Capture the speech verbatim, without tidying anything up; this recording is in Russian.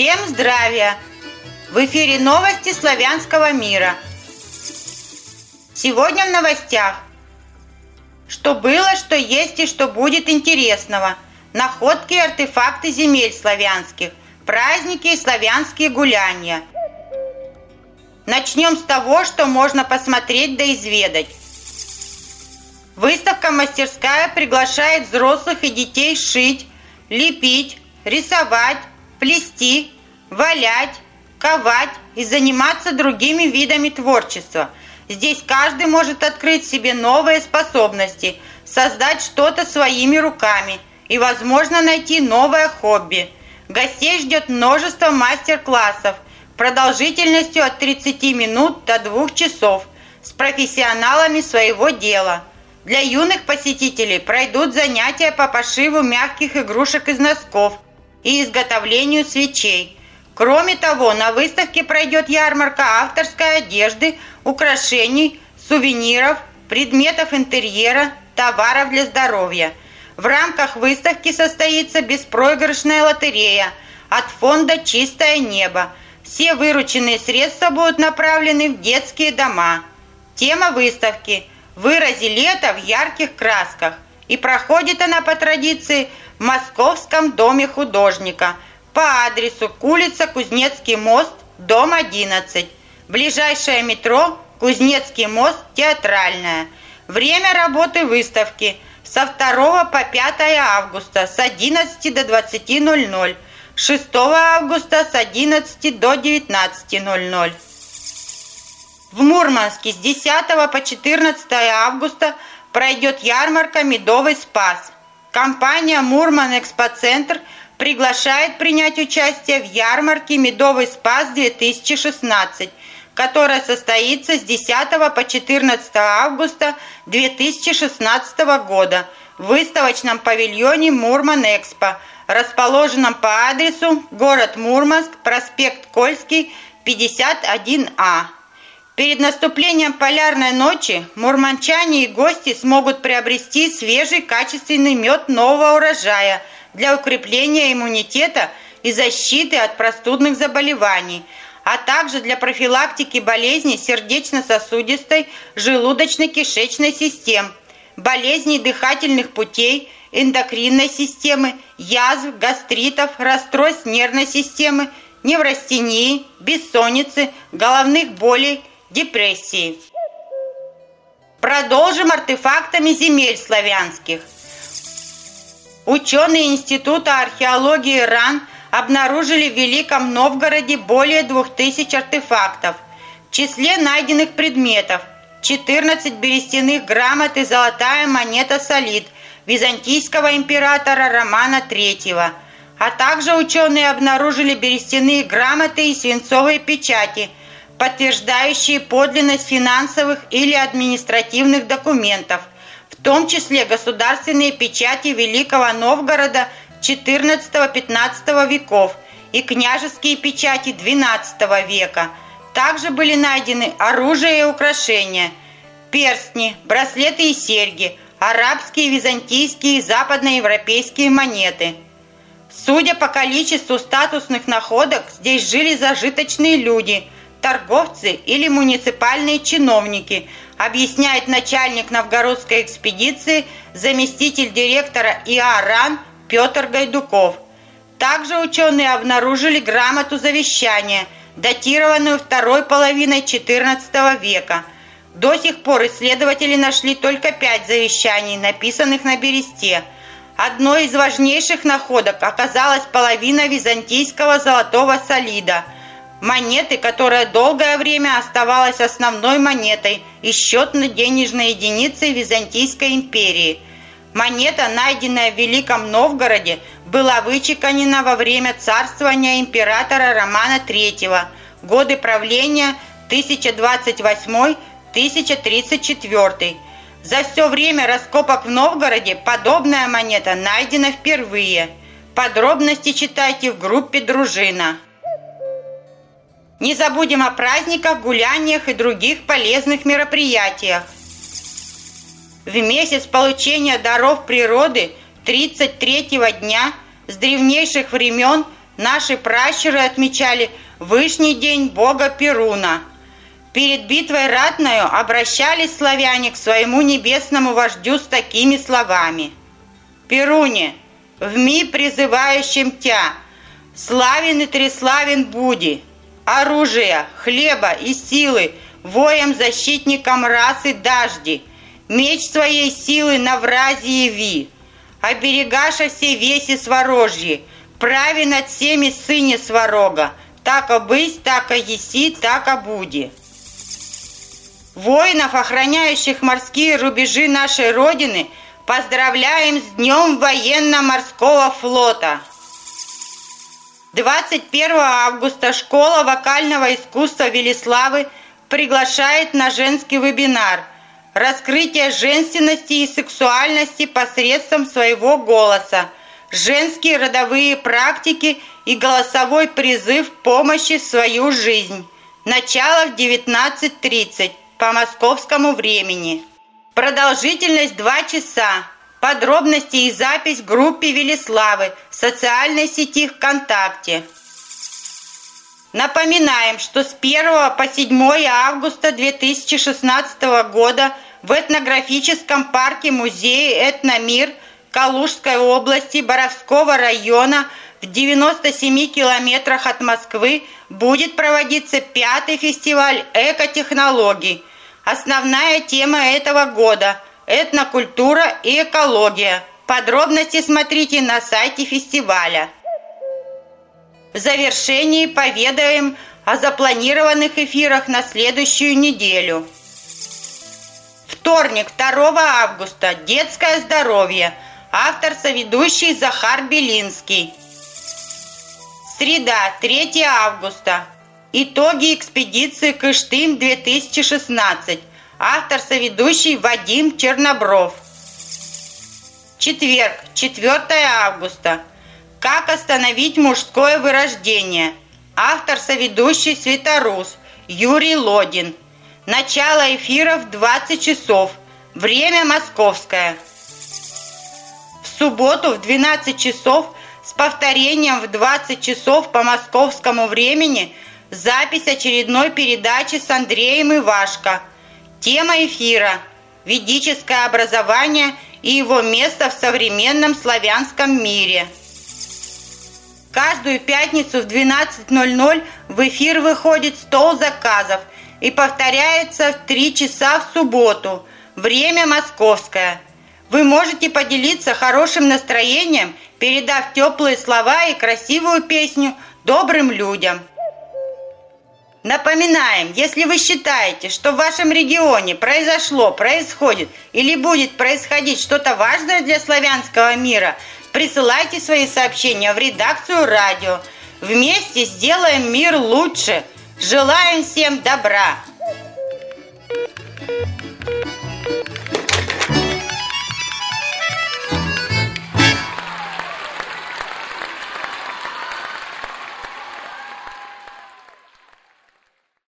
Всем здравия! В эфире новости славянского мира. Сегодня в новостях. Что было, что есть и что будет интересного. Находки и артефакты земель славянских. Праздники и славянские гуляния. Начнем с того, что можно посмотреть да изведать. Выставка-мастерская приглашает взрослых и детей шить, лепить, рисовать, плести, валять, ковать и заниматься другими видами творчества. Здесь каждый может открыть себе новые способности, создать что-то своими руками и, возможно, найти новое хобби. Гостей ждет множество мастер-классов продолжительностью от тридцати минут до двух часов с профессионалами своего дела. Для юных посетителей пройдут занятия по пошиву мягких игрушек из носков и изготовлению свечей. Кроме того, на выставке пройдет ярмарка авторской одежды, украшений, сувениров, предметов интерьера, товаров для здоровья. В рамках выставки состоится беспроигрышная лотерея от фонда «Чистое небо». Все вырученные средства будут направлены в детские дома. Тема выставки «Вырази лето в ярких красках». И проходит она по традиции в Московском доме художника по адресу улица Кузнецкий мост, дом одиннадцать. Ближайшее метро Кузнецкий мост, Театральная. Время работы выставки со второго по пятое августа с одиннадцати до двадцати ноль-ноль, шестого августа с одиннадцати до девятнадцати ноль-ноль. В Мурманске с десятого по четырнадцатое августа пройдет ярмарка «Медовый спас». Компания «Мурман-Экспоцентр» приглашает принять участие в ярмарке «Медовый спас-две тысячи шестнадцать», которая состоится с десятого по четырнадцатое августа две тысячи шестнадцатого года в выставочном павильоне «Мурман-Экспо», расположенном по адресу город Мурманск, проспект Кольский, пятьдесят один А. Перед наступлением полярной ночи мурманчане и гости смогут приобрести свежий качественный мед нового урожая для укрепления иммунитета и защиты от простудных заболеваний, а также для профилактики болезней сердечно-сосудистой, желудочно-кишечной систем, болезней дыхательных путей, эндокринной системы, язв, гастритов, расстройств нервной системы, неврастении, бессонницы, головных болей, депрессии. Продолжим артефактами земель славянских. Ученые Института археологии РАН обнаружили в Великом Новгороде более двух тысяч артефактов. В числе найденных предметов четырнадцать берестяных грамот и золотая монета солид византийского императора Романа третьего, а также ученые обнаружили берестяные грамоты и свинцовые печати, подтверждающие подлинность финансовых или административных документов, в том числе государственные печати Великого Новгорода четырнадцатого-пятнадцатого веков и княжеские печати двенадцатого века. Также были найдены оружие и украшения, перстни, браслеты и серьги, арабские, византийские и западноевропейские монеты. Судя по количеству статусных находок, здесь жили зажиточные люди, торговцы или муниципальные чиновники, объясняет начальник новгородской экспедиции, заместитель директора ИА РАН Петр Гайдуков. Также ученые обнаружили грамоту завещания, датированную второй половиной четырнадцатого века. До сих пор исследователи нашли только пять завещаний, написанных на бересте. Одной из важнейших находок оказалась половина византийского золотого солида, монеты, которая долгое время оставалась основной монетой и счетно-денежной единицей Византийской империи. Монета, найденная в Великом Новгороде, была вычеканена во время царствования императора Романа третьего, годы правления тысяча двадцать восьмой — тысяча тридцать четвёртый. За все время раскопок в Новгороде подобная монета найдена впервые. Подробности читайте в группе «Дружина». Не забудем о праздниках, гуляниях и других полезных мероприятиях. В месяц получения даров природы тридцать третьего дня с древнейших времен наши пращуры отмечали Вышний день бога Перуна. Перед битвой ратною обращались славяне к своему небесному вождю с такими словами: «Перуне, вми призывающим тя, славен и треславен буди, оружия, хлеба и силы, воем защитникам расы дажди, меч своей силы на вразе яви, оберегаша все веси сворожьи, прави над всеми сыне сварога, так обысь, так и еси, так и буди». Воинов, охраняющих морские рубежи нашей Родины, поздравляем с Днем военно-морского флота! двадцать первого августа школа вокального искусства Велиславы приглашает на женский вебинар «Раскрытие женственности и сексуальности посредством своего голоса. Женские родовые практики и голосовой призыв помощи в свою жизнь». Начало в девятнадцать тридцать по московскому времени. Продолжительность два часа. Подробности и запись в группе Велиславы в социальной сети ВКонтакте. Напоминаем, что с первого по седьмое августа две тысячи шестнадцатого года в этнографическом парке-музее «Этномир» Калужской области Боровского района в девяноста семи километрах от Москвы будет проводиться пятый фестиваль экотехнологий. Основная тема этого года – этнокультура и экология. Подробности смотрите на сайте фестиваля. В завершении поведаем о запланированных эфирах на следующую неделю. Вторник, второго августа. Детское здоровье. Автор соведущий Захар Белинский. Среда, третьего августа. Итоги экспедиции Кыштым две тысячи шестнадцать. Автор соведущий Вадим Чернобров. Четверг, четвёртого августа. Как остановить мужское вырождение. Автор соведущий Светорус Юрий Лодин. Начало эфира в двадцать часов. Время московское. В субботу в двенадцать часов с повторением в двадцать часов по московскому времени запись очередной передачи с Андреем Ивашко. Тема эфира – ведическое образование и его место в современном славянском мире. Каждую пятницу в двенадцать ноль ноль в эфир выходит стол заказов и повторяется в три часа в субботу. Время московское. Вы можете поделиться хорошим настроением, передав теплые слова и красивую песню добрым людям. Напоминаем, если вы считаете, что в вашем регионе произошло, происходит или будет происходить что-то важное для славянского мира, присылайте свои сообщения в редакцию радио. Вместе сделаем мир лучше. Желаем всем добра!